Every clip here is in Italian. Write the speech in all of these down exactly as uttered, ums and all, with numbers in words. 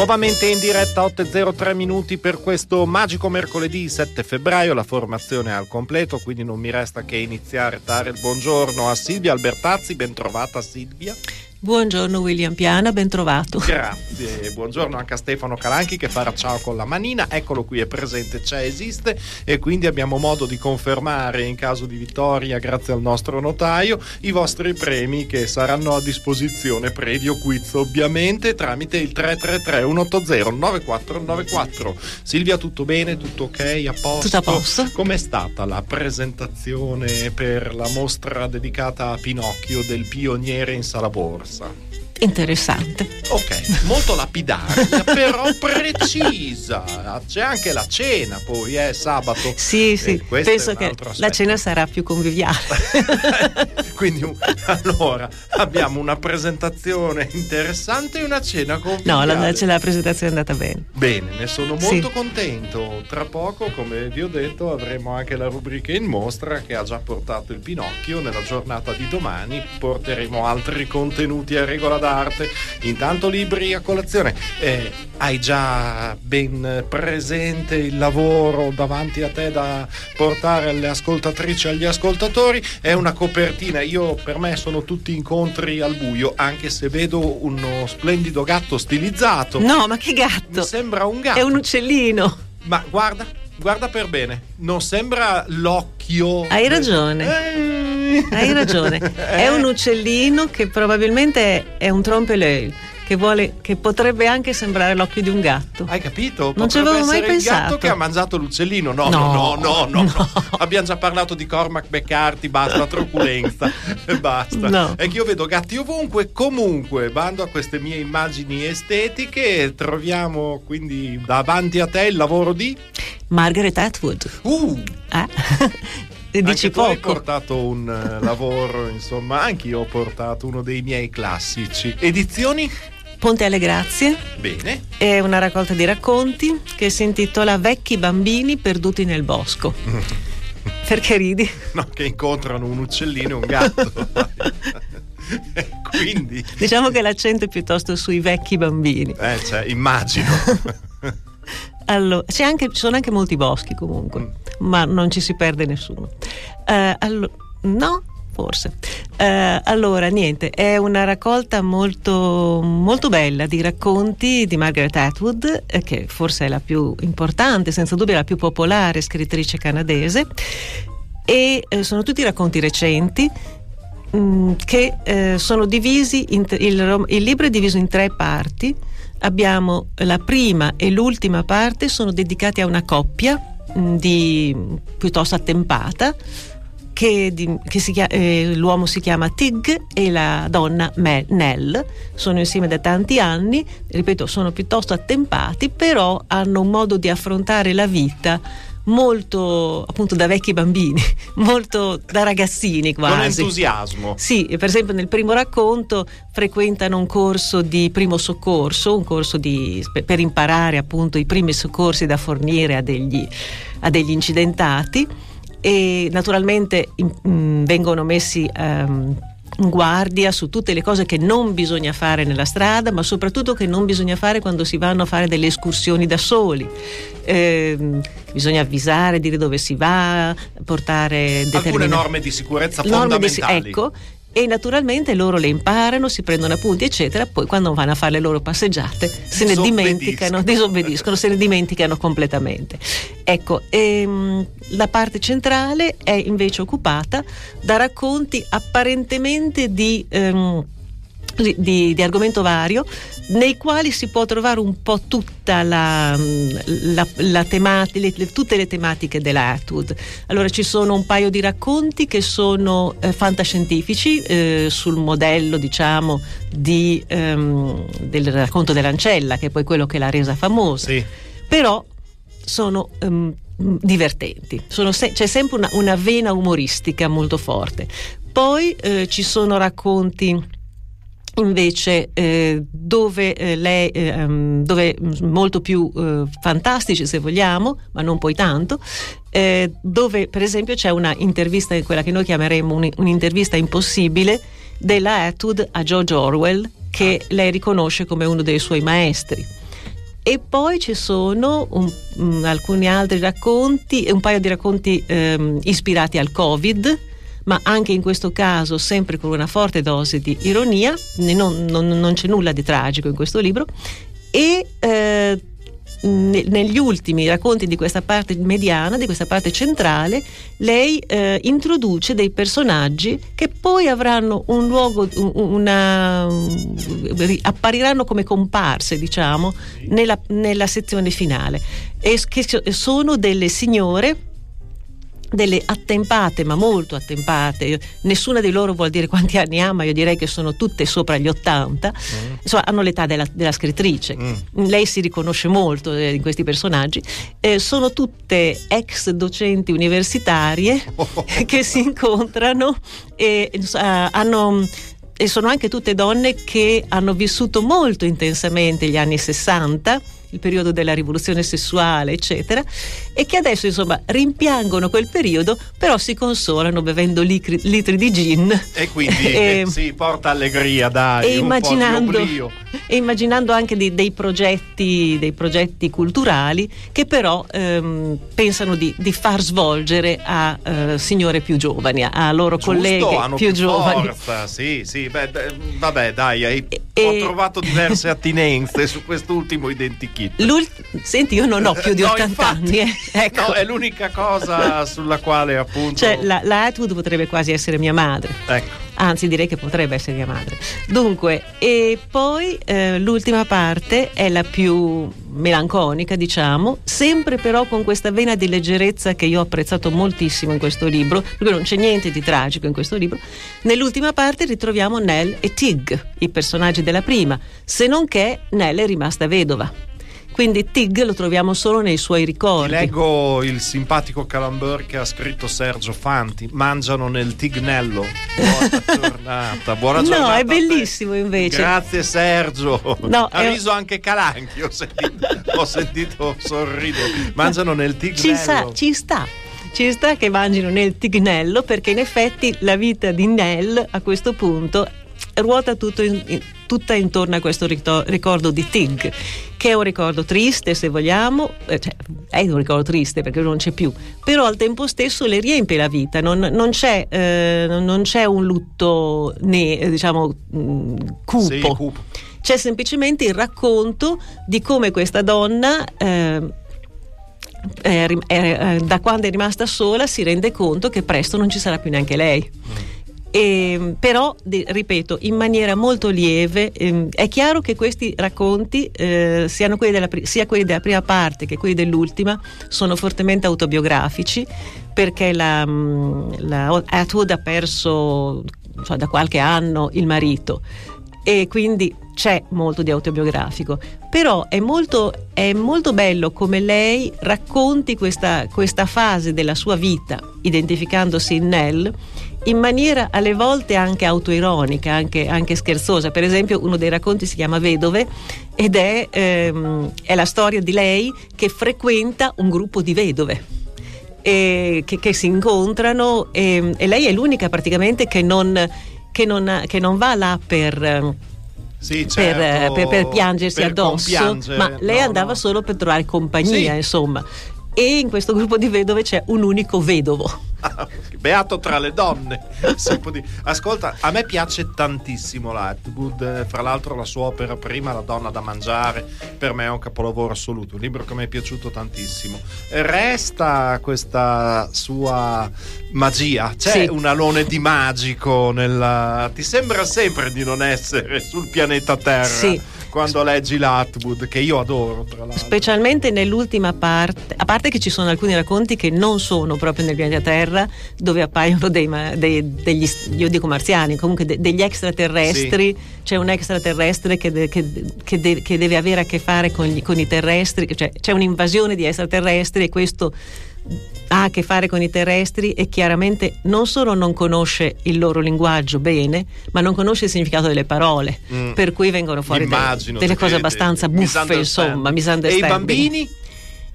Nuovamente in diretta otto e zero tre minuti per questo magico mercoledì sette febbraio, la formazione è al completo, quindi non mi resta che iniziare a dare il buongiorno a Silvia Albertazzi. Ben trovata Silvia. Buongiorno William Piana, ben trovato. Grazie, buongiorno anche a Stefano Calanchi che farà ciao con la manina. Eccolo qui, è presente, c'è, esiste, e quindi abbiamo modo di confermare in caso di vittoria, grazie al nostro notaio, i vostri premi che saranno a disposizione previo quiz ovviamente tramite il tre tre tre uno otto zero nove quattro nove quattro. Silvia, tutto bene? Tutto ok? A posto? Tutto a posto. Com'è stata la presentazione per la mostra dedicata a Pinocchio del pioniere in sala borsa? Interessante. Ok, molto lapidaria, però precisa. C'è anche la cena poi, eh, sabato. Sì, sì, penso che la cena sarà più conviviale. Quindi, allora, abbiamo una presentazione interessante e una cena conviviale. No, la, la presentazione è andata bene. Bene, ne sono molto sì. contento. Tra poco, come vi ho detto, avremo anche la rubrica in mostra che ha già portato il Pinocchio. Nella giornata di domani porteremo altri contenuti a regola d'arte. Intanto libri a colazione. Eh, hai già ben presente il lavoro davanti a te da portare alle ascoltatrici e agli ascoltatori? È una copertina, io per me sono tutti incontri al buio, anche se vedo uno splendido gatto stilizzato. No, ma che gatto? Mi sembra un gatto. È un uccellino. Ma guarda, guarda per bene, non sembra l'occhio. Hai ragione. Eh. Hai ragione. È un uccellino che probabilmente è un trompe-l'œil, che vuole, che potrebbe anche sembrare l'occhio di un gatto. Hai capito? Non ci avevo mai pensato. Il gatto che ha mangiato l'uccellino. No, no, no, no, no. no. Abbiamo già parlato di Cormac McCarthy, basta, truculenza. Basta. No. È che io vedo gatti ovunque. Comunque, bando a queste mie immagini estetiche, troviamo quindi davanti a te il lavoro di Margaret Atwood. Uh! Eh? Dici anche tu poco. hai portato un uh, lavoro, insomma, anche io ho portato uno dei miei classici. Edizioni? Ponte alle Grazie. Bene. È una raccolta di racconti che si intitola Vecchi bambini perduti nel bosco. Perché ridi? No, che incontrano un uccellino e un gatto. Quindi diciamo che l'accento è piuttosto sui vecchi bambini. Eh, cioè, immagino. Allora, c'è anche, ci sono anche molti boschi comunque, mm. ma non ci si perde nessuno. Uh, allo- no, forse. Uh, allora, niente, è una raccolta molto, molto bella di racconti di Margaret Atwood, eh, che forse è la più importante, senza dubbio la più popolare scrittrice canadese, e eh, sono tutti racconti recenti mh, che eh, sono divisi, in t- il, il libro è diviso in tre parti. Abbiamo la prima e l'ultima parte sono dedicati a una coppia mh, di piuttosto attempata che, di, che si chiama, eh, l'uomo si chiama Tig e la donna Mel, Nell. Sono insieme da tanti anni, ripeto, sono piuttosto attempati, però hanno un modo di affrontare la vita molto, appunto, da vecchi bambini, molto da ragazzini quasi. Con entusiasmo. Sì, per esempio nel primo racconto frequentano un corso di primo soccorso, un corso di, per imparare appunto i primi soccorsi da fornire a degli, a degli incidentati, e naturalmente in, mh, vengono messi um, in guardia su tutte le cose che non bisogna fare nella strada, ma soprattutto che non bisogna fare quando si vanno a fare delle escursioni da soli. Eh, bisogna avvisare, dire dove si va, portare alcune norme di sicurezza norme fondamentali. Di, ecco, e naturalmente loro le imparano, si prendono appunti eccetera, poi quando vanno a fare le loro passeggiate se ne dimenticano, disobbediscono, se ne dimenticano completamente. Ecco, ehm, la parte centrale è invece occupata da racconti apparentemente di, ehm, di, di argomento vario, nei quali si può trovare un po' tutta la, la, la tematica, le, le, tutte le tematiche della Atwood. Allora ci sono un paio di racconti che sono eh, fantascientifici, eh, sul modello, diciamo, di, ehm, del racconto dell'ancella, che è poi quello che l'ha resa famosa. Sì. Però sono ehm, divertenti, sono se- c'è sempre una, una vena umoristica molto forte. Poi eh, ci sono racconti invece eh, dove eh, lei eh, dove molto più eh, fantastici, se vogliamo, ma non poi tanto, eh, dove per esempio c'è una intervista, quella che noi chiameremo un, un'intervista impossibile della Atwood a George Orwell, che lei riconosce come uno dei suoi maestri. E poi ci sono un, um, alcuni altri racconti, un paio di racconti um, ispirati al Covid, ma anche in questo caso sempre con una forte dose di ironia. Non, non, non c'è nulla di tragico in questo libro. E eh, negli ultimi racconti di questa parte mediana, di questa parte centrale, lei eh, introduce dei personaggi che poi avranno un luogo, una, appariranno come comparse, diciamo, nella, nella sezione finale, e che sono delle signore, delle attempate, ma molto attempate. Nessuna di loro vuol dire quanti anni ha, ma io direi che sono tutte sopra gli ottanta. Mm. Insomma, hanno l'età della, della scrittrice. Mm. Lei si riconosce molto eh, in questi personaggi. Eh, sono tutte ex docenti universitarie oh. che si incontrano e uh, hanno e sono anche tutte donne che hanno vissuto molto intensamente gli anni sessanta, il periodo della rivoluzione sessuale, eccetera, e che adesso insomma rimpiangono quel periodo, però si consolano bevendo litri, litri di gin e quindi e, sì, porta allegria, dai, e un immaginando, po' di oblio. E immaginando anche di, dei progetti dei progetti culturali che però ehm, pensano di, di far svolgere a eh, signore più giovani, a loro Giusto, colleghe hanno più, più giovani. Forza, sì, sì, beh, vabbè, dai, hai, e, ho trovato diverse attinenze su quest'ultimo identikit. Senti, io non ho più di no, ottanta infatti, anni, eh. Ecco. No, è l'unica cosa sulla quale appunto, cioè la, la Atwood potrebbe quasi essere mia madre, ecco. Anzi direi che potrebbe essere mia madre. Dunque, e poi eh, l'ultima parte è la più melanconica, diciamo, sempre però con questa vena di leggerezza che io ho apprezzato moltissimo in questo libro, perché non c'è niente di tragico in questo libro. Nell'ultima parte ritroviamo Nell e Tig, i personaggi della prima, se non che Nell è rimasta vedova. Quindi Tig lo troviamo solo nei suoi ricordi. Ti leggo il simpatico calambur che ha scritto Sergio Fanti: mangiano nel Tignello. Buona giornata, buona giornata. No, è bellissimo invece. Grazie Sergio. No, ha è... riso anche Calanchi, ho sentito, ho sentito sorridere. Mangiano nel Tignello. Ci sta, ci sta. Ci sta che mangino nel Tignello, perché in effetti la vita di Nell a questo punto ruota tutto in, in, tutta intorno a questo ricordo di Tig, che è un ricordo triste, se vogliamo, eh, cioè, è un ricordo triste perché non c'è più, però al tempo stesso le riempie la vita, non, non, c'è, eh, non c'è un lutto ne, diciamo mh, cupo. Sì, cupo. C'è semplicemente il racconto di come questa donna eh, eh, eh, da quando è rimasta sola si rende conto che presto non ci sarà più neanche lei. Mm. E, però, di, ripeto, in maniera molto lieve. ehm, è chiaro che questi racconti, eh, siano quelli della, sia quelli della prima parte che quelli dell'ultima, sono fortemente autobiografici, perché la, la Atwood ha perso, cioè, da qualche anno il marito, e quindi c'è molto di autobiografico, però è molto, è molto bello come lei racconti questa, questa fase della sua vita, identificandosi in Nell in maniera alle volte anche autoironica, anche, anche scherzosa. Per esempio, uno dei racconti si chiama Vedove ed è, ehm, è la storia di lei che frequenta un gruppo di vedove e che, che si incontrano, e, e lei è l'unica praticamente che non, che non, che non va là per... Sì, certo, per, per, per piangersi per addosso, ma lei no, andava no. solo per trovare compagnia, sì. Insomma. E in questo gruppo di vedove c'è un unico vedovo. Beato tra le donne. Ascolta, a me piace tantissimo l'Atwood, fra l'altro la sua opera prima, La donna da mangiare, per me è un capolavoro assoluto, un libro che mi è piaciuto tantissimo. Resta questa sua magia, c'è sì. un alone di magico nella... ti sembra sempre di non essere sul pianeta Terra, sì. quando leggi l'Atwood, che io adoro tra l'altro, specialmente nell'ultima parte, a parte che ci sono alcuni racconti che non sono proprio nel pianeta Terra, dove appaiono dei, dei, degli, io dico marziani, comunque de, degli extraterrestri, sì. C'è un extraterrestre che, de, che, che, de, che deve avere a che fare con, gli, con i terrestri, cioè c'è un'invasione di extraterrestri e questo ha a che fare con i terrestri, e chiaramente non solo non conosce il loro linguaggio bene, ma non conosce il significato delle parole, mm. per cui vengono fuori delle, delle cose abbastanza buffe, insomma, misunderstanding. E i bambini?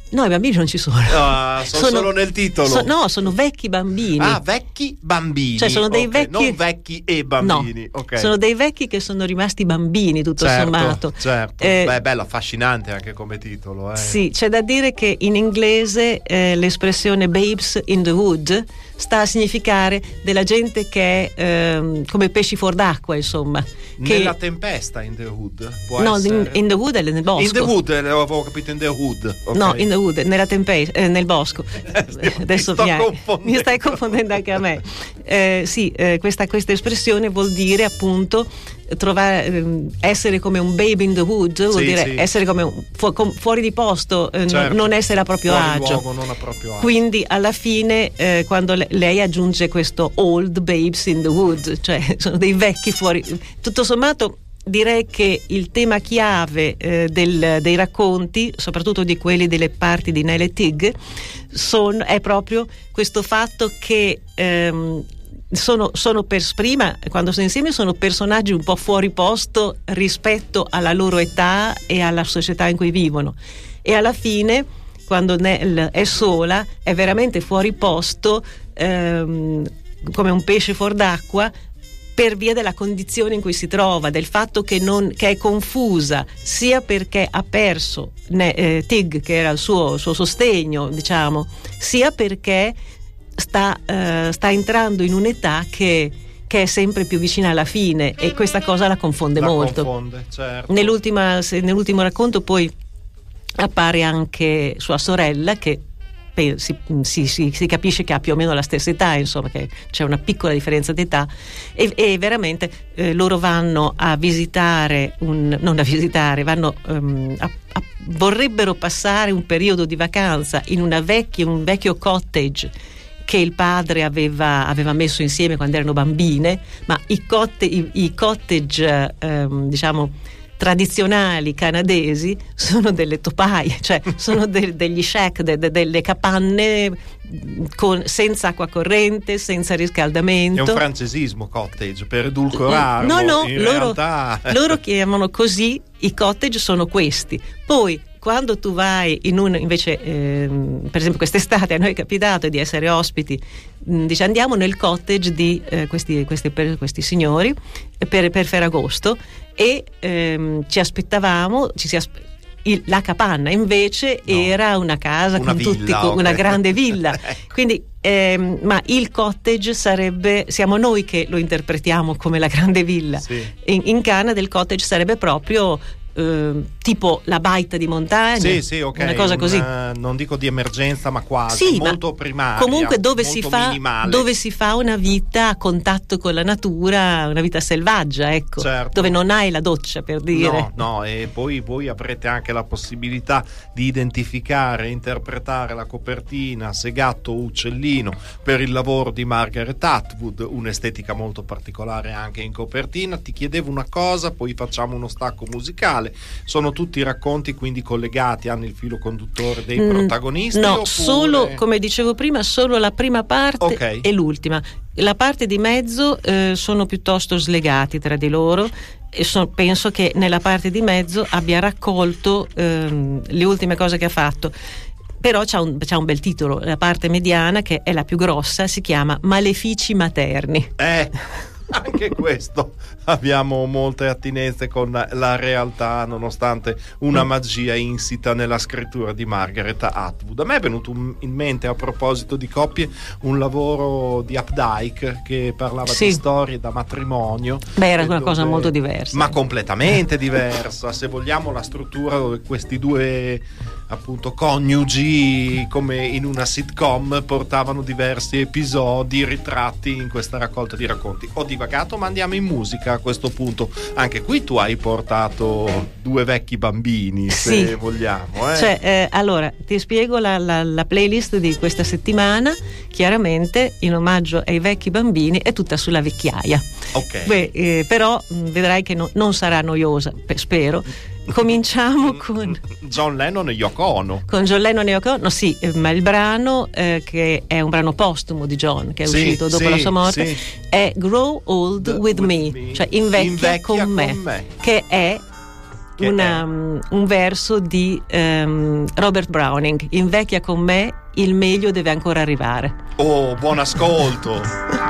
No, i bambini non ci sono. No, sono, sono solo nel titolo. So, no, sono vecchi bambini. Ah, vecchi bambini. Cioè sono dei okay, vecchi. Non vecchi e bambini. No, okay. Sono dei vecchi che sono rimasti bambini, tutto certo, sommato. Certo. Eh, Beh, bello, affascinante anche come titolo. Eh. Sì, c'è da dire che in inglese eh, l'espressione babes in the wood sta a significare della gente che è ehm, come pesci fuor d'acqua, insomma. Che... Nella tempesta, in the wood. Può no, essere... in, in the wood è nel bosco. In the wood, avevo capito in the wood. Okay. No, in the wood, nella tempesta, eh, nel bosco. Adesso mi, hai, mi stai confondendo anche a me. Eh, sì, eh, questa, questa espressione vuol dire appunto trovare, eh, essere come un babe in the wood, vuol sì, dire sì. essere come un, fu, com, fuori di posto, eh, certo. non essere a proprio fuori agio. Luogo, non a proprio agio. Quindi alla fine eh, quando le, lei aggiunge questo old babes in the wood, cioè sono dei vecchi fuori, tutto sommato direi che il tema chiave eh, del, dei racconti, soprattutto di quelli delle parti di Nell e Tig, son, è proprio questo fatto che ehm, sono, sono per prima, quando sono insieme, sono personaggi un po' fuori posto rispetto alla loro età e alla società in cui vivono, e alla fine quando Nell è sola è veramente fuori posto, ehm, come un pesce fuor d'acqua, per via della condizione in cui si trova, del fatto che, non, che è confusa, sia perché ha perso ne, eh, Tig, che era il suo, suo sostegno, diciamo, sia perché sta, eh, sta entrando in un'età che, che è sempre più vicina alla fine, e questa cosa la confonde la molto. Confonde, certo. Nell'ultima, se, nell'ultimo racconto poi appare anche sua sorella, che Si, si, si, si capisce che ha più o meno la stessa età, insomma, che c'è una piccola differenza d'età, e, e veramente eh, loro vanno a visitare un, non a visitare vanno um, a, a, vorrebbero passare un periodo di vacanza in una vecchia, un vecchio cottage che il padre aveva, aveva messo insieme quando erano bambine, ma i, cotte, i, i cottage um, diciamo tradizionali canadesi sono delle topaie, cioè sono de, degli shack, de, de, delle capanne con, senza acqua corrente, senza riscaldamento. È un francesismo cottage per edulcorarlo. No, no, in loro, realtà... loro chiamano così, i cottage sono questi. Poi quando tu vai in un, invece ehm, per esempio quest'estate a noi è capitato di essere ospiti, mh, dice andiamo nel cottage di eh, questi, questi, per, questi signori per, per Ferragosto, e ehm, ci aspettavamo, ci si aspe- il, la capanna invece no. era una casa una con villa, tutti, con okay. una grande villa, quindi ehm, ma il cottage sarebbe, siamo noi che lo interpretiamo come la grande villa, sì. in, in Canada il cottage sarebbe proprio Uh, tipo la baita di montagna, sì, sì, okay. una cosa così, una, non dico di emergenza, ma quasi, sì, molto ma primaria, comunque dove molto si fa minimale. dove si fa una vita a contatto con la natura, una vita selvaggia, ecco, certo. dove non hai la doccia, per dire. No, no, e poi voi avrete anche la possibilità di identificare, interpretare la copertina, se gatto o uccellino, per il lavoro di Margaret Atwood, un'estetica molto particolare anche in copertina. Ti chiedevo una cosa, poi facciamo uno stacco musicale. Sono tutti racconti quindi collegati, hanno il filo conduttore dei mm, protagonisti? No, oppure... solo, come dicevo prima, solo la prima parte okay. e l'ultima. La parte di mezzo eh, sono piuttosto slegati tra di loro, e so, penso che nella parte di mezzo abbia raccolto ehm, le ultime cose che ha fatto. Però c'ha un, c'ha un bel titolo, la parte mediana, che è la più grossa, si chiama Malefici materni. Eh... Anche questo abbiamo molte attinenze con la realtà, nonostante una magia insita nella scrittura di Margaret Atwood. A me è venuto in mente, a proposito di coppie, un lavoro di Updike che parlava sì. di storie da matrimonio. Beh, era una dove... cosa molto diversa. Ma completamente diversa. Se vogliamo, la struttura dove questi due appunto coniugi, come in una sitcom, portavano diversi episodi ritratti in questa raccolta di racconti. Ho divagato, ma andiamo in musica a questo punto. Anche qui tu hai portato due vecchi bambini, se sì. vogliamo, eh? Cioè, eh, allora ti spiego la, la, la playlist di questa settimana. Chiaramente in omaggio ai vecchi bambini è tutta sulla vecchiaia. Ok. Beh, eh, però mh, vedrai che no, non sarà noiosa, spero. Cominciamo con John Lennon e Yoko Ono. Con John Lennon e Yoko Ono, sì, ma il brano eh, che è un brano postumo di John, che è sì, uscito dopo sì, la sua morte, sì. è Grow Old The, with, with me, me, cioè invecchia, invecchia con, con me, me, che è una, um, un verso di um, Robert Browning: invecchia con me, il meglio deve ancora arrivare. Oh, buon ascolto.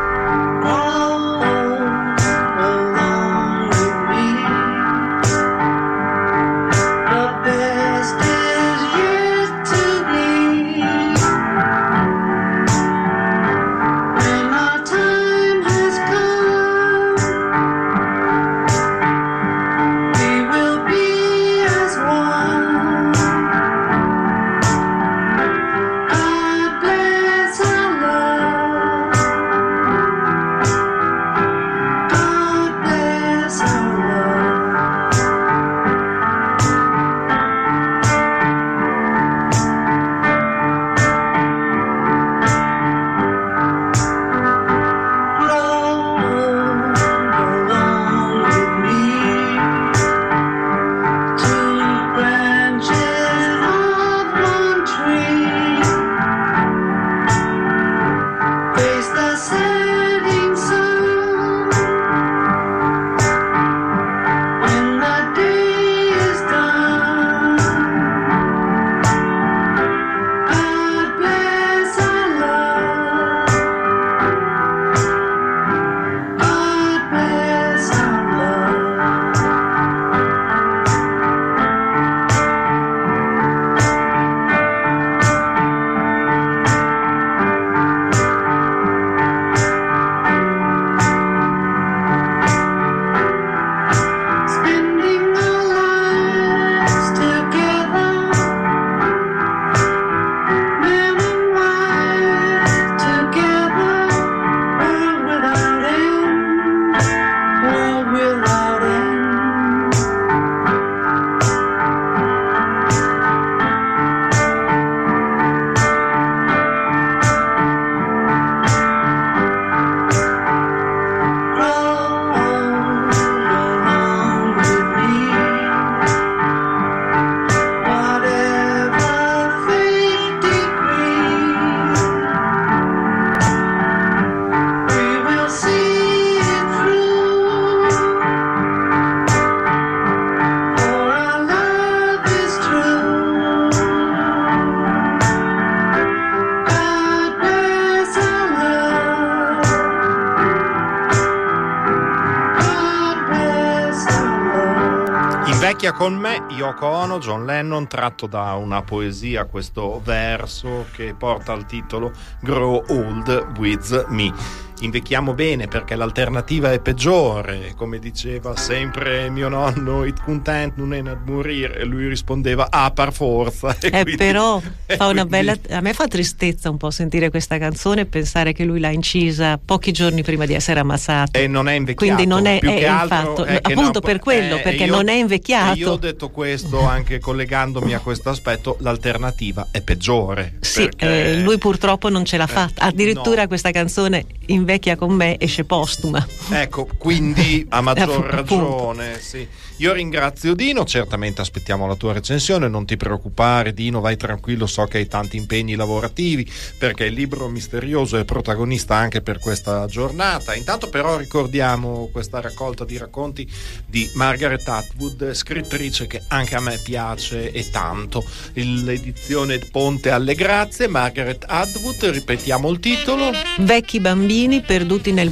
Invecchia con me, Yoko Ono, John Lennon, tratto da una poesia, questo verso che porta al titolo Grow Old With Me. Invecchiamo bene perché l'alternativa è peggiore, come diceva sempre mio nonno, it content non è a morire, e lui rispondeva ah per forza. E eh, quindi, però fa una quindi... bella, a me fa tristezza un po' sentire questa canzone e pensare che lui l'ha incisa pochi giorni prima di essere ammazzato e non è invecchiato, quindi non è, più è che altro fatto, è che appunto no, per quello eh, perché io, non è invecchiato. Io ho detto questo anche collegandomi a questo aspetto, l'alternativa è peggiore. Sì, perché... eh, lui purtroppo non ce l'ha fatta, addirittura no. Questa canzone Invecchia con me esce postuma. Ecco, quindi a maggior ragione, sì. Io ringrazio Dino, certamente aspettiamo la tua recensione, non ti preoccupare Dino, vai tranquillo, so che hai tanti impegni lavorativi perché il libro misterioso è protagonista anche per questa giornata. Intanto però ricordiamo questa raccolta di racconti di Margaret Atwood, scrittrice che anche a me piace e tanto, l'edizione Ponte alle Grazie. Margaret Atwood, ripetiamo il titolo: Vecchi bambini perduti nel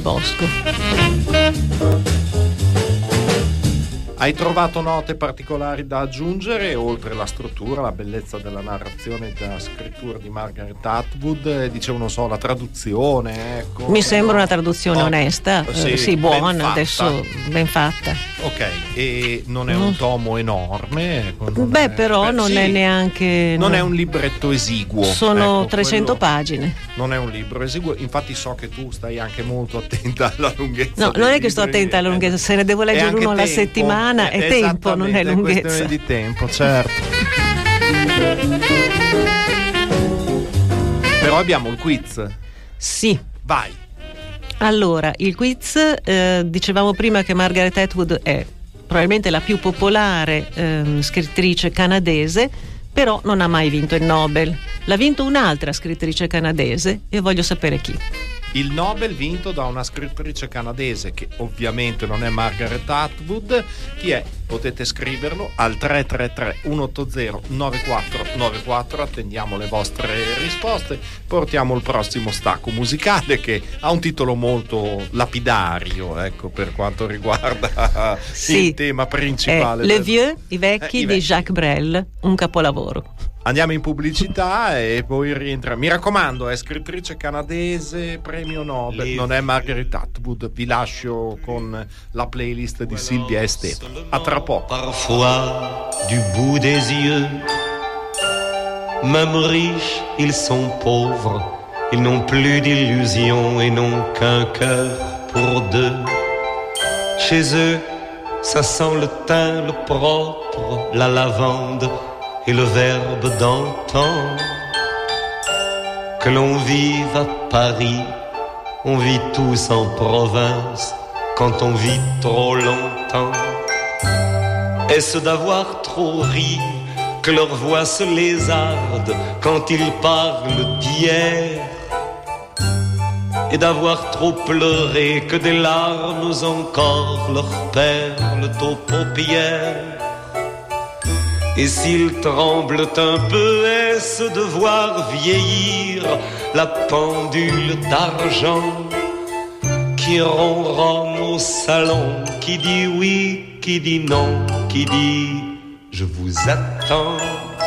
bosco. Hai trovato note particolari da aggiungere, oltre la struttura, la bellezza della narrazione e della scrittura di Margaret Atwood? Dicevo, non so, la traduzione, ecco. Mi sembra una traduzione oh, onesta, sì, eh, sì, buona, ben adesso ben fatta. Ok, e non è un tomo enorme? Ecco, Beh, è, però beh, non sì, è neanche... Non no. è un libretto esiguo. Sono ecco, trecento pagine. Non è un libro esiguo, infatti so che tu stai anche molto attenta alla lunghezza. No, non è che sto attenta alla lunghezza, se ne devo leggere uno alla settimana, è tempo. Non è lunghezza, è questione di tempo, certo. Però abbiamo il quiz. Sì. Vai. Allora, il quiz, eh, dicevamo prima che Margaret Atwood è probabilmente la più popolare eh, scrittrice canadese, però non ha mai vinto il Nobel. L'ha vinto un'altra scrittrice canadese e voglio sapere chi. Il Nobel vinto da una scrittrice canadese che ovviamente non è Margaret Atwood. Chi è? Potete scriverlo al tre tre tre uno otto zero nove quattro nove quattro. Attendiamo le vostre risposte. Portiamo il prossimo stacco musicale che ha un titolo molto lapidario, ecco, per quanto riguarda sì, il tema principale. Eh, del... Le Vieux, i vecchi, eh, i vecchi di Jacques Brel, un capolavoro. Andiamo in pubblicità e poi rientra. Mi raccomando, è scrittrice canadese, premio Nobel, non è Margaret Atwood. Vi lascio con la playlist di Silvia e Stefano. A tra poco. Parfois, du bout des yeux, même riches, ils sont pauvres. Ils n'ont plus d'illusions et n'ont qu'un cœur pour deux. Chez eux, ça sent le thym, le propre, la lavande et le verbe d'antan. Que l'on vive à Paris, on vit tous en province quand on vit trop longtemps. Est-ce d'avoir trop ri que leur voix se lézarde quand ils parlent d'hier? Et d'avoir trop pleuré que des larmes encore leur perlent aux paupières? Et s'ils tremblent un peu, est-ce de voir vieillir la pendule d'argent qui ronronne au salon, qui dit oui, qui dit non, qui dit je vous attends?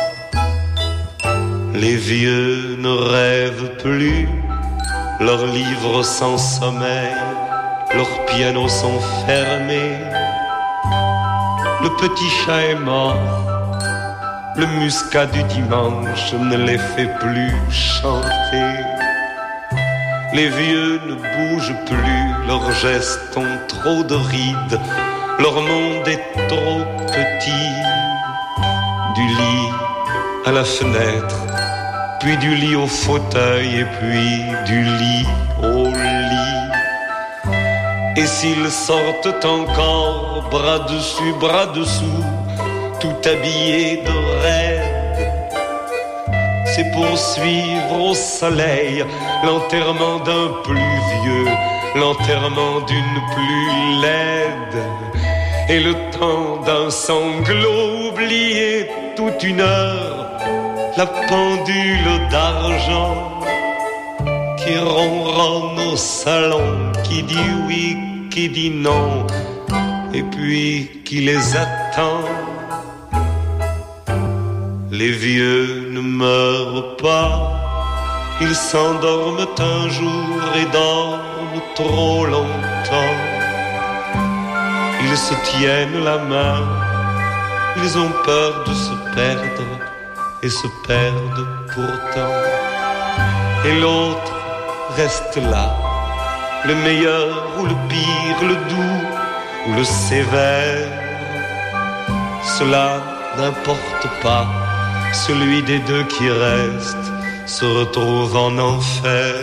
Les vieux ne rêvent plus, leurs livres sans sommeil, leurs pianos sont fermés. Le petit chat est mort, le muscat du dimanche ne les fait plus chanter. Les vieux ne bougent plus, leurs gestes ont trop de rides, leur monde est trop petit. Du lit à la fenêtre, puis du lit au fauteuil et puis du lit au lit. Et s'ils sortent encore, bras dessus, bras dessous, tout habillés de raide, c'est pour suivre au soleil l'enterrement d'un plus vieux, l'enterrement d'une plus laide, et le temps d'un sanglot oublié toute une heure, la pendule d'argent qui ronronne au salon, qui dit oui, qui dit non, et puis qui les attend. Les vieux ne meurent pas, ils s'endorment un jour et dorment trop longtemps. Ils se tiennent la main, ils ont peur de se perdre et se perdent pourtant. Et l'autre reste là, le meilleur ou le pire, le doux ou le sévère. Cela n'importe pas. Celui des deux qui reste se retrouve en enfer.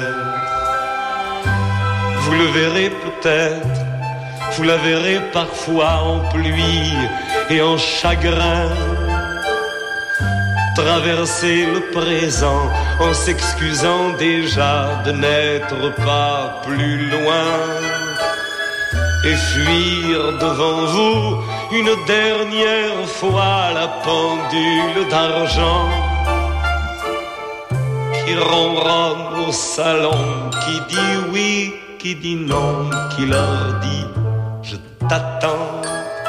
Vous le verrez peut-être, vous la verrez parfois en pluie et en chagrin, traverser le présent en s'excusant déjà de n'être pas plus loin, et fuir devant vous une dernière fois la pendule d'argent qui ronronne au salon, qui dit oui, qui dit non, qui leur dit je t'attends,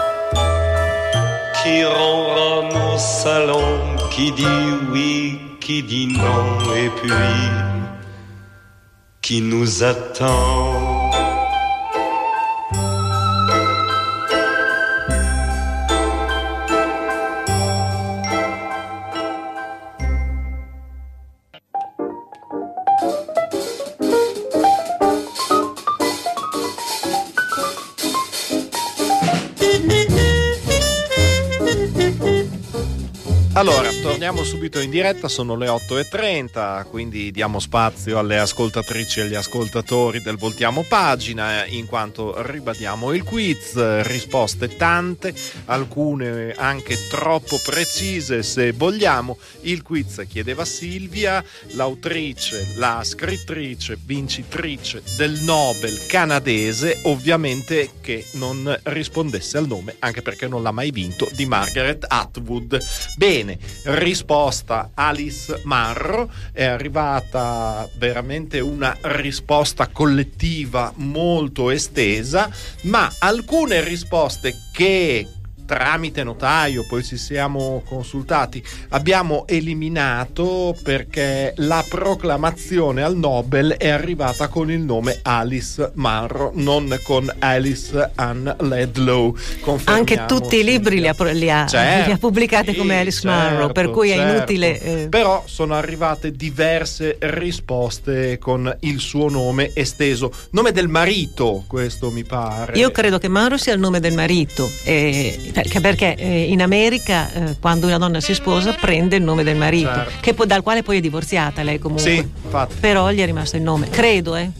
qui ronronne au salon, qui dit oui, qui dit non, et puis qui nous attend. Allora, torniamo subito in diretta, sono le otto e trenta, quindi diamo spazio alle ascoltatrici e agli ascoltatori del Voltiamo Pagina, in quanto ribadiamo il quiz, risposte tante, alcune anche troppo precise se vogliamo. Il quiz chiedeva Silvia, l'autrice, la scrittrice, vincitrice del Nobel canadese, ovviamente che non rispondesse al nome, anche perché non l'ha mai vinto, di Margaret Atwood. Bene, risposta Alice Munro. È arrivata veramente una risposta collettiva molto estesa, ma alcune risposte che tramite notaio poi ci siamo consultati abbiamo eliminato perché la proclamazione al Nobel è arrivata con il nome Alice Munro, non con Alice Ann Ledlow. Anche tutti i libri li ha, li ha, certo, li ha pubblicati sì, come Alice certo, Munro, per cui certo. è inutile eh. Però sono arrivate diverse risposte con il suo nome esteso, nome del marito, questo mi pare. Io credo che Munro sia il nome del marito, eh, perché, perché eh, in America eh, quando una donna si sposa prende il nome del marito, certo. che poi, dal quale poi è divorziata lei comunque. Sì, infatti. Però gli è rimasto il nome, credo, eh.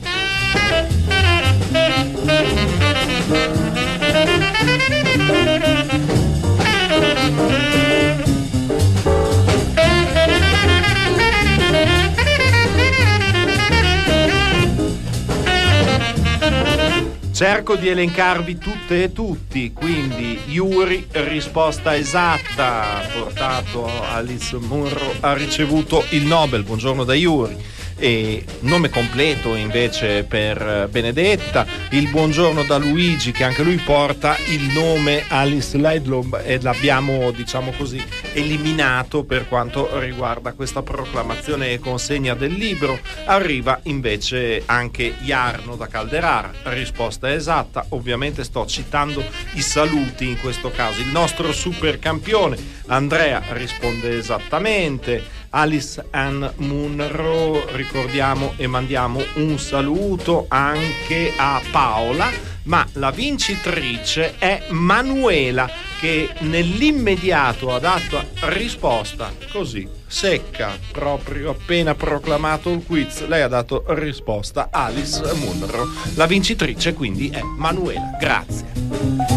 Cerco di elencarvi tutte e tutti, quindi Yuri, risposta esatta, portato Alice Munro, ha ricevuto il Nobel, buongiorno da Yuri. E nome completo invece per Benedetta, il buongiorno da Luigi, che anche lui porta il nome Alice Ledlow e l'abbiamo, diciamo così, eliminato per quanto riguarda questa proclamazione e consegna del libro. Arriva invece anche Jarno da Calderara, risposta esatta. Ovviamente sto citando i saluti in questo caso. Il nostro super campione Andrea risponde esattamente. Alice Ann Munro, ricordiamo e mandiamo un saluto anche a Paola, ma la vincitrice è Manuela, che nell'immediato ha dato risposta così secca, proprio appena proclamato il quiz. Lei ha dato risposta Alice Munro. La vincitrice quindi è Manuela. Grazie.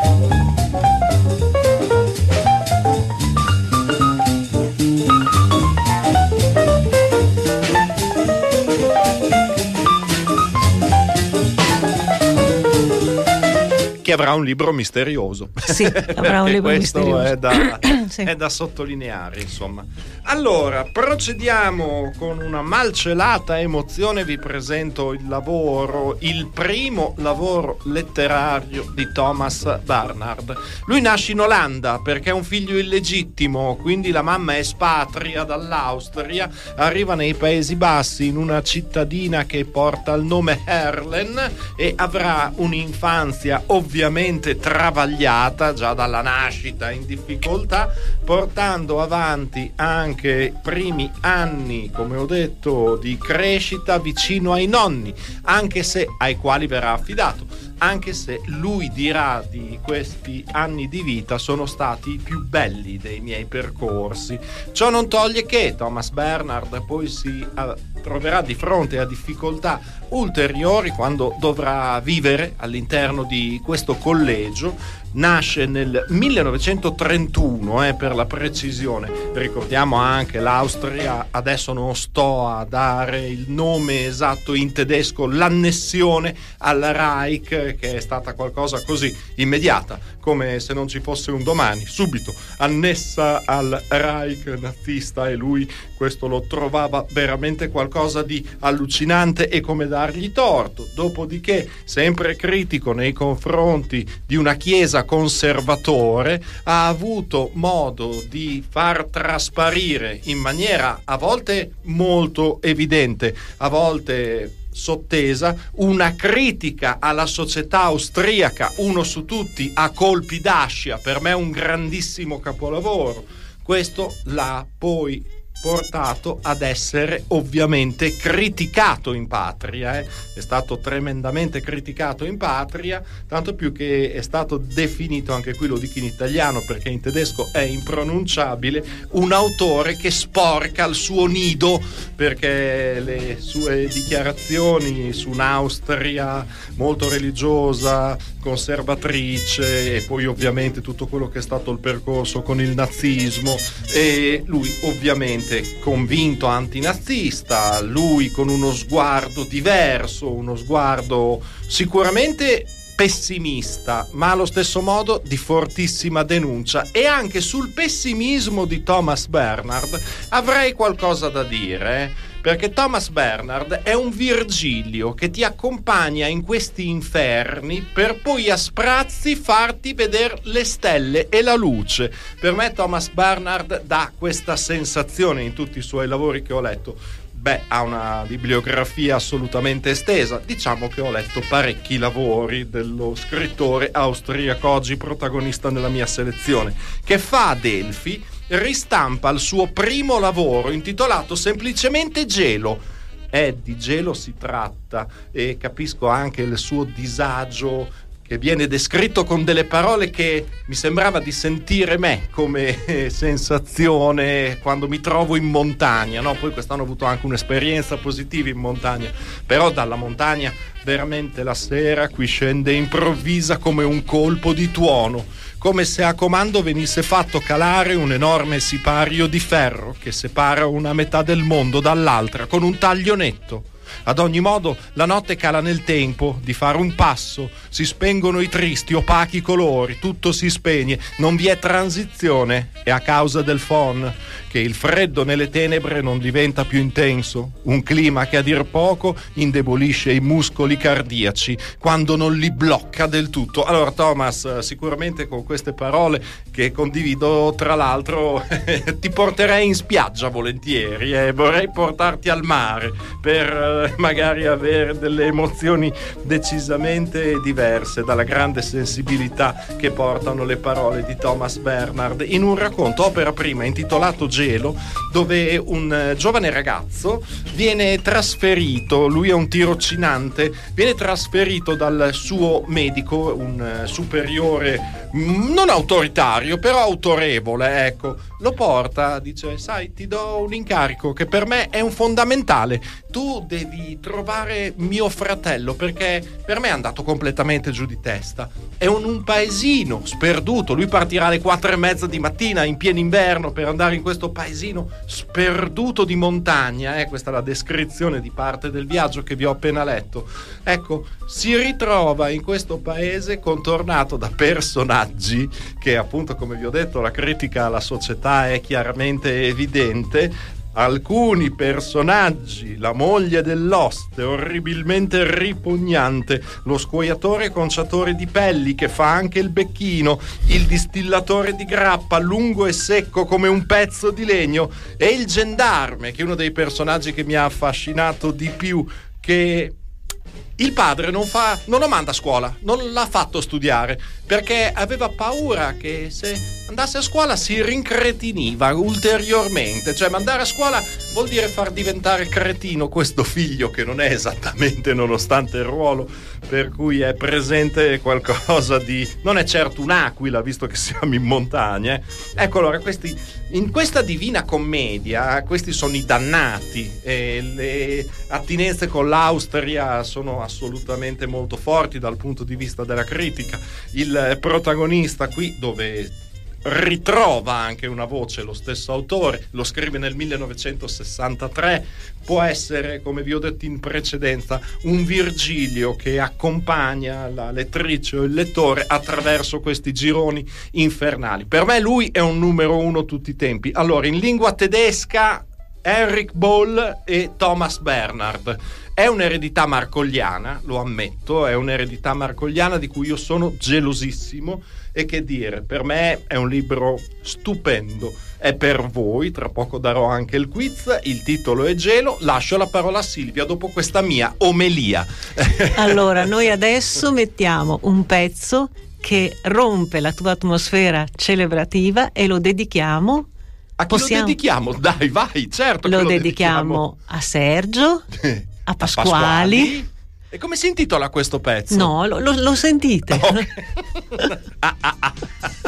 Che avrà un libro misterioso. Sì, avrà un libro questo misterioso. È da, sì. è da sottolineare, insomma. Allora, procediamo con una malcelata emozione. Vi presento il lavoro, il primo lavoro letterario di Thomas Bernhard. Lui nasce in Olanda perché è un figlio illegittimo, quindi la mamma è espatria dall'Austria, arriva nei Paesi Bassi in una cittadina che porta il nome Herlen e avrà un'infanzia ovviamente ovviamente travagliata già dalla nascita, in difficoltà, portando avanti anche i primi anni, come ho detto, di crescita vicino ai nonni, anche se ai quali verrà affidato, anche se lui dirà di questi anni di vita sono stati i più belli dei miei percorsi. Ciò non toglie che Thomas Bernhard poi si uh, troverà di fronte a difficoltà ulteriori quando dovrà vivere all'interno di questo collegio. Nasce nel millenovecentotrentuno, eh, per la precisione. Ricordiamo anche l'Austria, adesso non sto a dare il nome esatto in tedesco, l'annessione al Reich, che è stata qualcosa così immediata, come se non ci fosse un domani, subito annessa al Reich nazista, e lui questo lo trovava veramente qualcosa di allucinante e come dargli torto. Dopodiché, sempre critico nei confronti di una chiesa conservatore, ha avuto modo di far trasparire in maniera a volte molto evidente, a volte sottesa, una critica alla società austriaca, uno su tutti, a colpi d'ascia, per me un grandissimo capolavoro. Questo l'ha poi portato ad essere ovviamente criticato in patria, eh? È stato tremendamente criticato in patria, tanto più che è stato definito, anche qui lo dico in italiano perché in tedesco è impronunciabile, un autore che sporca il suo nido, perché le sue dichiarazioni su un'Austria molto religiosa, conservatrice, e poi ovviamente tutto quello che è stato il percorso con il nazismo, e lui ovviamente convinto antinazista, lui con uno sguardo diverso, uno sguardo sicuramente pessimista, ma allo stesso modo di fortissima denuncia. E anche sul pessimismo di Thomas Bernhard avrei qualcosa da dire, eh? Perché Thomas Bernhard è un Virgilio che ti accompagna in questi inferni per poi a sprazzi farti vedere le stelle e la luce. Per me Thomas Bernhard dà questa sensazione in tutti i suoi lavori che ho letto. Beh, ha una bibliografia assolutamente estesa. Diciamo che ho letto parecchi lavori dello scrittore austriaco, oggi protagonista nella mia selezione, che fa ad Elfi, ristampa il suo primo lavoro intitolato semplicemente Gelo. Eh, di gelo si tratta, e capisco anche il suo disagio che viene descritto con delle parole che mi sembrava di sentire me come sensazione quando mi trovo in montagna, no? Poi quest'anno ho avuto anche un'esperienza positiva in montagna, però dalla montagna veramente la sera qui scende improvvisa come un colpo di tuono, come se a comando venisse fatto calare un enorme sipario di ferro che separa una metà del mondo dall'altra con un taglio netto. Ad ogni modo, la notte cala nel tempo di fare un passo, si spengono i tristi, opachi colori, tutto si spegne, non vi è transizione, e a causa del phon, che il freddo nelle tenebre non diventa più intenso, un clima che a dir poco indebolisce i muscoli cardiaci quando non li blocca del tutto. Allora Thomas, sicuramente con queste parole che condivido, tra l'altro ti porterei in spiaggia volentieri, eh? Vorrei portarti al mare per magari avere delle emozioni decisamente diverse dalla grande sensibilità che portano le parole di Thomas Bernhard in un racconto opera prima intitolato Gelo, dove un giovane ragazzo viene trasferito, lui è un tirocinante, viene trasferito dal suo medico, un superiore non autoritario però autorevole, ecco, lo porta, dice: sai, ti do un incarico che per me è un fondamentale, tu devi trovare mio fratello perché per me è andato completamente giù di testa, è un, un paesino sperduto, lui partirà alle quattro e mezza di mattina in pieno inverno per andare in questo paesino sperduto di montagna, eh, questa è la descrizione di parte del viaggio che vi ho appena letto. Ecco, si ritrova in questo paese contornato da personaggi che, appunto, come vi ho detto, la critica alla società è chiaramente evidente. Alcuni personaggi, la moglie dell'oste orribilmente ripugnante, lo scuoiatore conciatore di pelli che fa anche il becchino, il distillatore di grappa lungo e secco come un pezzo di legno, e il gendarme, che è uno dei personaggi che mi ha affascinato di più, che il padre non fa, non lo manda a scuola, non l'ha fatto studiare perché aveva paura che se andasse a scuola si rincretiniva ulteriormente. Cioè, mandare a scuola vuol dire far diventare cretino questo figlio, che non è esattamente, nonostante il ruolo per cui è presente, qualcosa di, non è certo un'aquila visto che siamo in montagna, eh. Ecco, allora questi, in questa Divina Commedia, questi sono i dannati, e le attinenze con l'Austria sono assolutamente molto forti dal punto di vista della critica. Il protagonista qui, dove ritrova anche una voce lo stesso autore, lo scrive nel millenovecentosessantatré, può essere, come vi ho detto in precedenza, un Virgilio che accompagna la lettrice o il lettore attraverso questi gironi infernali. Per me lui è un numero uno tutti i tempi. Allora, in lingua tedesca, Erich Boll e Thomas Bernhard. È un'eredità marcogliana, lo ammetto, è un'eredità marcogliana di cui io sono gelosissimo, e che dire, per me è un libro stupendo, è per voi, tra poco darò anche il quiz, il titolo è Gelo, lascio la parola a Silvia dopo questa mia omelia. Allora, noi adesso mettiamo un pezzo che rompe la tua atmosfera celebrativa e lo dedichiamo A chi Possiamo... lo dedichiamo? Dai, vai, certo. Lo, che lo dedichiamo, dedichiamo a Sergio, a Pasquali. a Pasquali. E come si intitola questo pezzo? No, lo, lo, lo sentite. Okay. ah, ah, ah.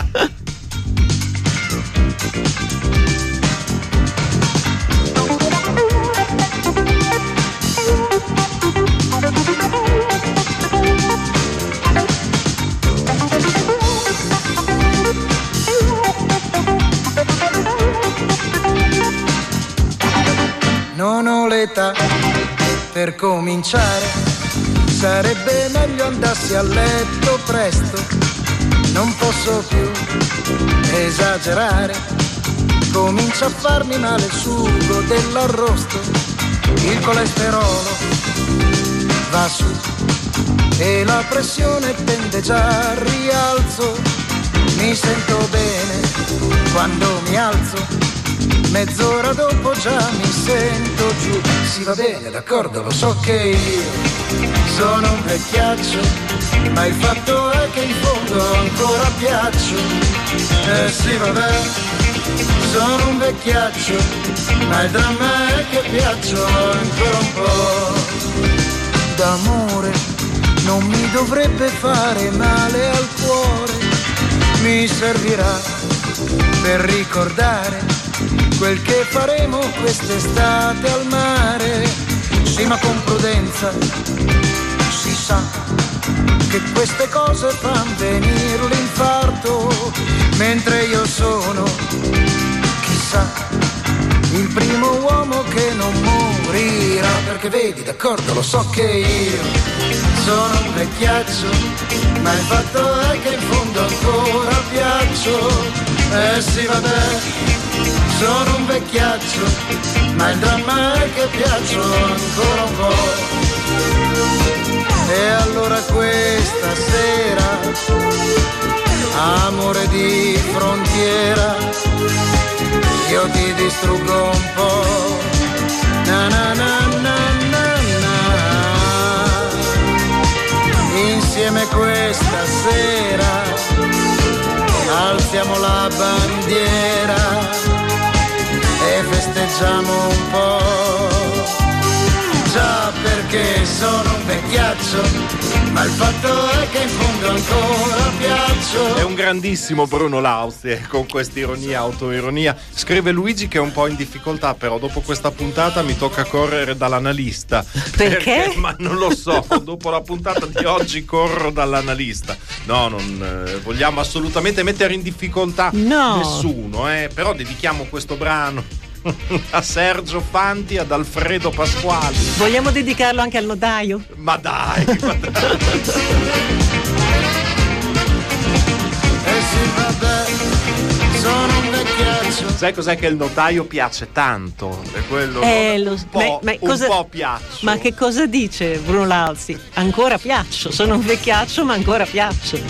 Non ho l'età per cominciare, sarebbe meglio andassi a letto presto. Non posso più esagerare, comincia a farmi male il sugo dell'arrosto. Il colesterolo va su e la pressione tende già al rialzo. Mi sento bene quando mi alzo, mezz'ora dopo già mi sento giù. Sì, va bene, d'accordo, lo so che io sono un vecchiaccio, ma il fatto è che in fondo ancora piaccio. Eh sì, vabbè, sono un vecchiaccio, ma il dramma è che piaccio ancora un po'. D'amore non mi dovrebbe fare male al cuore, mi servirà per ricordare quel che faremo quest'estate al mare. Sì, ma con prudenza, si sa che queste cose fan venire l'infarto, mentre io sono, chissà, il primo uomo che non morirà. Perché vedi, d'accordo, lo so che io sono un vecchiaccio, ma il fatto è che in fondo ancora piaccio. Eh sì, vabbè, sono un vecchiaccio, ma il dramma è che piaccio ancora un po'. E allora questa sera, amore di frontiera, io ti distruggo un po'. Na na na na na na. Insieme questa sera alziamo la bandiera e festeggiamo un po'. Già, perché sono un vecchiaccio, ma il fatto è che in fondo ancora piaccio. È un grandissimo Bruno Lauzi, con quest'ironia, autoironia. Scrive Luigi che è un po' in difficoltà, però dopo questa puntata mi tocca correre dall'analista. Perché? Perché? Ma non lo so, dopo la puntata di oggi corro dall'analista. No, non eh, vogliamo assolutamente mettere in difficoltà no. nessuno, eh, però dedichiamo questo brano a Sergio Fanti, ad Alfredo Pasquali. Vogliamo dedicarlo anche al notaio? Ma dai, ma dai. Eh sì, vabbè, sono un vecchiaccio. Sai cos'è che il notaio piace tanto? È quello eh, lo, un, po', ma, ma un cosa, po' piaccio. Ma che cosa dice Bruno Lauzi? Ancora piaccio, sono un vecchiaccio ma ancora piaccio.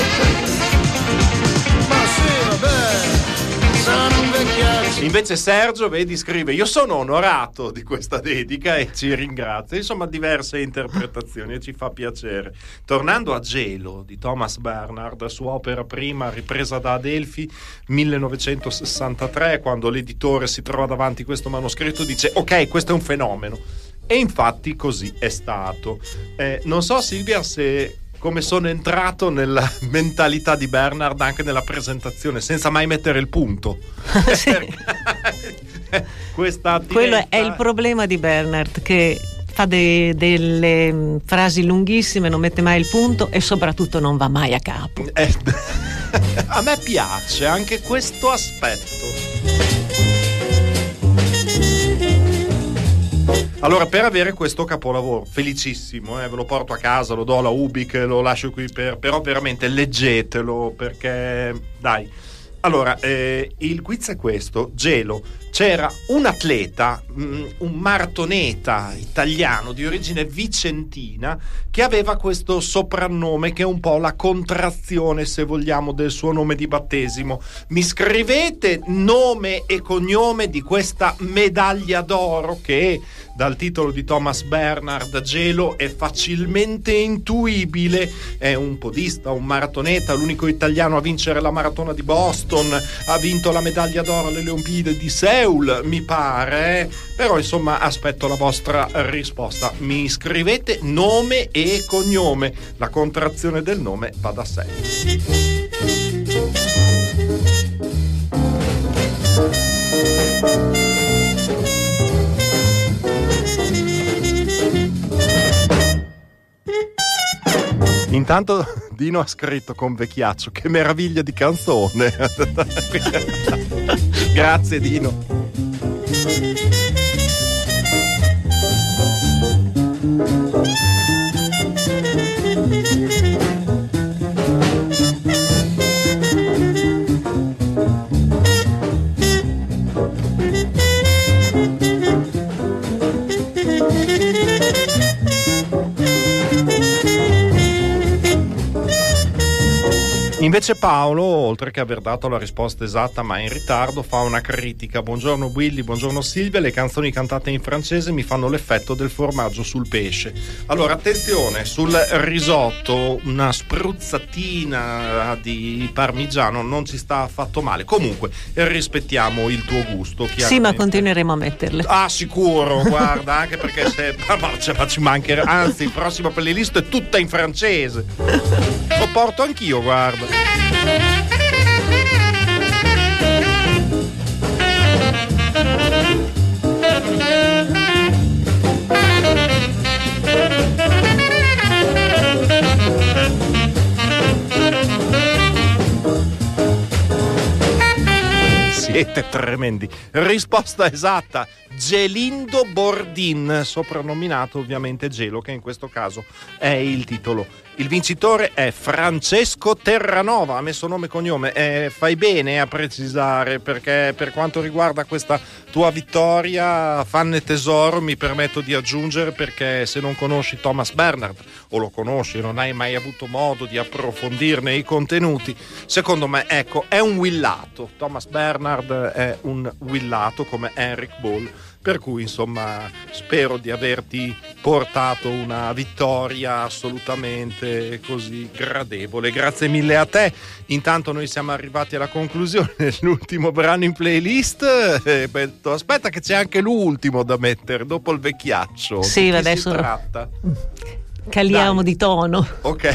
Ma sì, vabbè, sono un vecchiaccio. Invece Sergio, vedi, scrive: io sono onorato di questa dedica e ci ringrazia. Insomma, diverse interpretazioni e ci fa piacere. Tornando a Gelo di Thomas Bernhard, sua opera prima ripresa da Adelphi millenovecentosessantatré, quando l'editore si trova davanti questo manoscritto dice: ok, questo è un fenomeno. E infatti così è stato. Eh, non so, Silvia, se come sono entrato nella mentalità di Bernhard anche nella presentazione, senza mai mettere il punto. Sì. Questa Quello è il problema di Bernhard, che fa de- delle frasi lunghissime, non mette mai il punto e soprattutto non va mai a capo. Eh, a me piace anche questo aspetto. Allora, per avere questo capolavoro, felicissimo, eh, ve lo porto a casa, lo do alla Ubik, lo lascio qui per, però veramente leggetelo, perché dai. Allora, eh, il quiz è questo: Gelo, c'era un atleta, un maratoneta italiano di origine vicentina, che aveva questo soprannome che è un po' la contrazione, se vogliamo, del suo nome di battesimo. Mi scrivete nome e cognome di questa medaglia d'oro che dal titolo di Thomas Bernhard Gelo è facilmente intuibile. È un podista, un maratoneta, l'unico italiano a vincere la maratona di Boston, ha vinto la medaglia d'oro alle Olimpiadi di Seul, mi pare. Però insomma aspetto la vostra risposta. Mi scrivete nome e cognome, la contrazione del nome va da sé. Intanto Dino ha scritto con Vecchiaccio: che meraviglia di canzone. Grazie Dino. Invece Paolo, oltre che aver dato la risposta esatta ma in ritardo, fa una critica. Buongiorno Willy, buongiorno Silvia, le canzoni cantate in francese mi fanno l'effetto del formaggio sul pesce. Allora attenzione, sul risotto una spruzzatina di parmigiano non ci sta affatto male. Comunque rispettiamo il tuo gusto. Sì, ma continueremo a metterle. Ah, sicuro, guarda, anche perché se ma ci mancherà, anzi, il prossimo playlist è tutta in francese. Lo porto anch'io, guarda. Siete tremendi. Risposta esatta: Gelindo Bordin, soprannominato ovviamente Gelo, che in questo caso è il titolo. Il vincitore è Francesco Terranova, ha messo nome e cognome. Eh, fai bene a precisare, perché per quanto riguarda questa tua vittoria, fan e tesoro, mi permetto di aggiungere, perché se non conosci Thomas Bernhard, o lo conosci e non hai mai avuto modo di approfondirne i contenuti, secondo me, ecco, è un willato. Thomas Bernhard è un willato come Henrik Ball, per cui insomma spero di averti portato una vittoria assolutamente così gradevole. Grazie mille a te. Intanto noi siamo arrivati alla conclusione dell'ultimo brano in playlist. Eh, aspetta che c'è anche l'ultimo da mettere dopo il Vecchiaccio. Sì, adesso si tratta? Caliamo Dai. Di tono. Ok.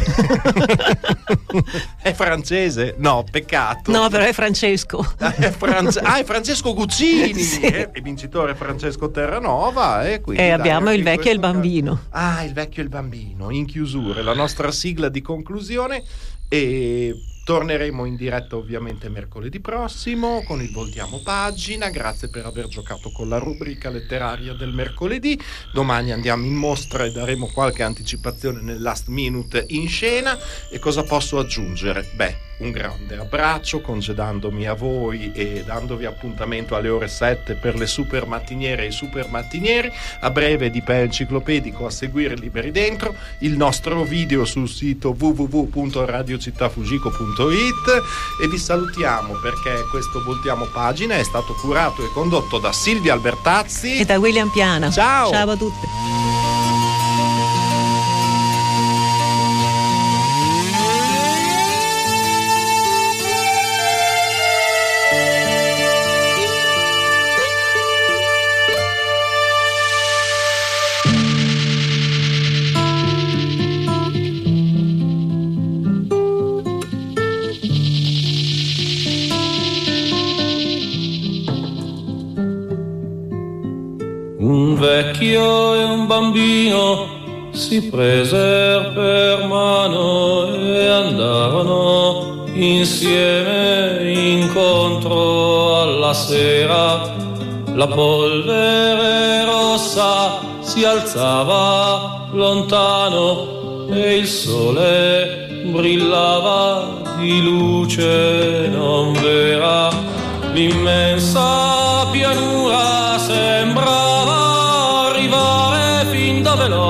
È francese? No, peccato. No, però è Francesco. È France... Ah, è Francesco Guccini. Sì. Eh, il vincitore è Francesco Terranova. E, quindi, e dai, abbiamo il vecchio e il bambino. Caso... Ah, il vecchio e il bambino. In chiusura, la nostra sigla di conclusione. E torneremo in diretta ovviamente mercoledì prossimo con il Voltiamo Pagina. Grazie per aver giocato con la rubrica letteraria del mercoledì. Domani andiamo in mostra e daremo qualche anticipazione nel last minute in scena. E cosa posso aggiungere? Beh, un grande abbraccio, congedandomi a voi e dandovi appuntamento alle ore sette per le super mattiniere e i super mattinieri. A breve di Pe Enciclopedico a seguire Liberi Dentro, il nostro video sul sito w w w punto radio città fugico punto it, e vi salutiamo perché questo Voltiamo Pagina è stato curato e condotto da Silvia Albertazzi e da William Piana. Ciao! Ciao a tutti. Un vecchio e un bambino si presero per mano e andarono insieme incontro alla sera. La polvere rossa si alzava lontano e il sole brillava di luce non vera. L'immensa pianura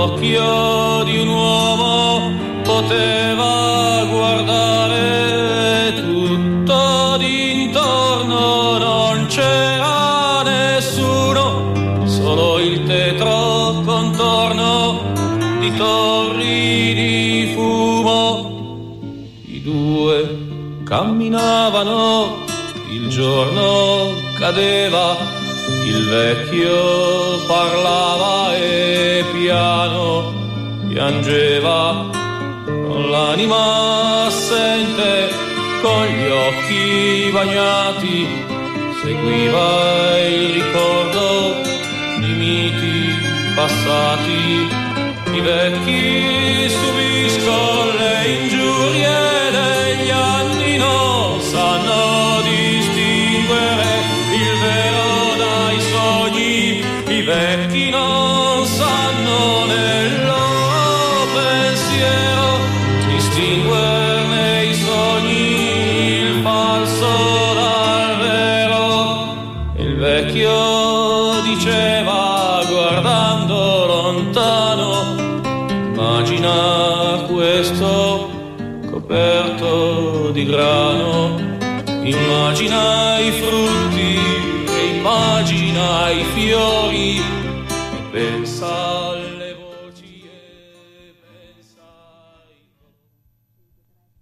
l'occhio di un uomo poteva guardare tutto d'intorno, non c'era nessuno, solo il tetro contorno di torri di fumo. I due camminavano, il giorno cadeva, il vecchio parlava e piano piangeva, con l'anima assente, con gli occhi bagnati, seguiva il ricordo di miti passati. I vecchi subiscono le ingiurie degli anni, non sanno distinguere il vero dai sogni. I vecchi non sanno nel loro pensiero distinguerne i sogni, il falso dal vero. Il vecchio diceva guardando lontano: immagina questo coperto di grano, immagina i frutti e immagina i fiori e pensa